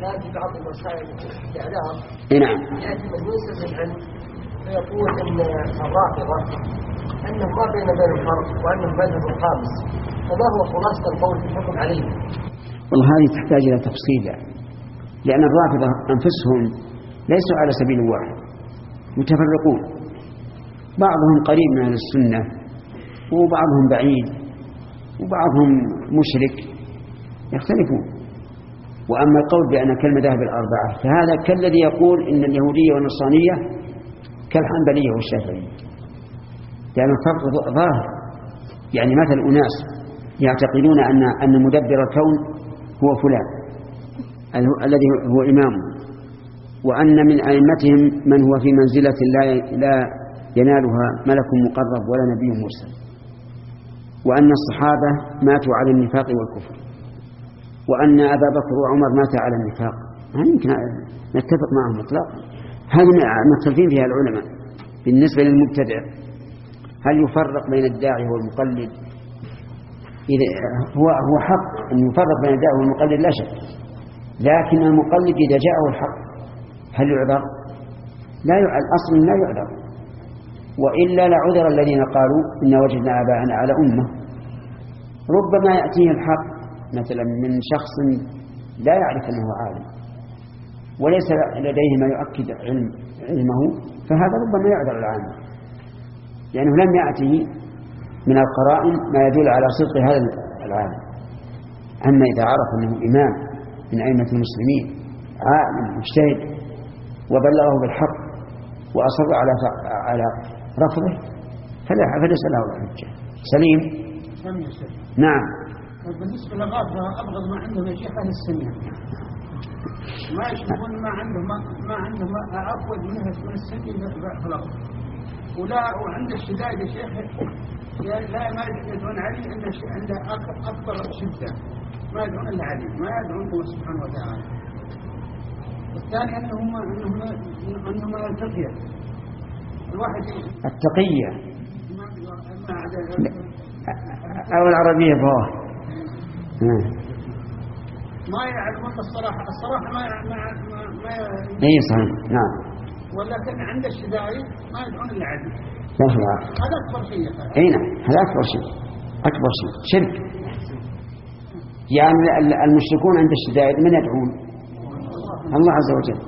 الآن في بعض المسائل الإعلام نعم يأتي من يوسف العلم فيقول أن الرافضة أنه ما بين الفرق وأنه مذهب خامس، فما هو خلاصة القول في الحكم عليه؟ والله هذه تحتاج إلى تفصيل، لأن الرافضة أنفسهم ليسوا على سبيل واحد، متفرقون، بعضهم قريب من السنة وبعضهم بعيد وبعضهم مشرك، يختلفون. وأما القول بأن كالمذاهب الأربعة فهذا كالذي يقول إن اليهودية والنصرانية كالحنبلية والشافعية، لأن الفرق ظاهر. يعني مثل أناس يعتقدون أن مدبر الكون هو فلان الذي هو إمامه، وأن من أئمتهم من هو في منزلة لا ينالها ملك مقرب ولا نبي مرسل، وأن الصحابة ماتوا على النفاق والكفر، وأن أبا بكر وعمر مات على النفاق. هل يمكن نتفق معهم إطلاقا؟ هذه مختلفين فيها العلماء. بالنسبة للمبتدع هل يفرق بين الداعي والمقلد؟ إذا هو حق أن يفرق بين الداعي والمقلد لا شك، لكن المقلد إذا جاءه الحق هل يعذر؟ الأصل لا يعذر، وإلا لعذر الذين قالوا إن وجدنا آباءنا على أمة. ربما يأتيه الحق مثلا من شخص لا يعرف أنه عالم وليس لديه ما يؤكد علمه، فهذا ربما يعذر العالم، لأنه لم يأتي من القرائن ما يدل على صدق هذا العالم. أما إذا عرف أنه إمام من أئمة المسلمين عالم مجتهد وبلغه بالحق وأصر على رفضه فليس له الحجة. سليم. نعم. بالنسبة للغافة أبغض ما عندهم يا شيخ أهل السنة، ما يشوفون ما عندهم أفود من السنة في الأرض، وعند الشدائد يا شيخ لا ما يدعون علي عنده أكبر شدة، ما يدعون إلا علي، ما يدعون الله سبحانه وتعالى. الثاني أنهم التقية، الواحد التقية أو العربية فهو ما يعلمون الصراحة ما أي صحيح. نعم. ولكن عند الشدائد ما يدعون إلا علي. هذا أكبر شيء. أي نعم، هذا أكبر شيء شرك. يعني المشركون عند الشدائد من يدعون؟ الله عز وجل.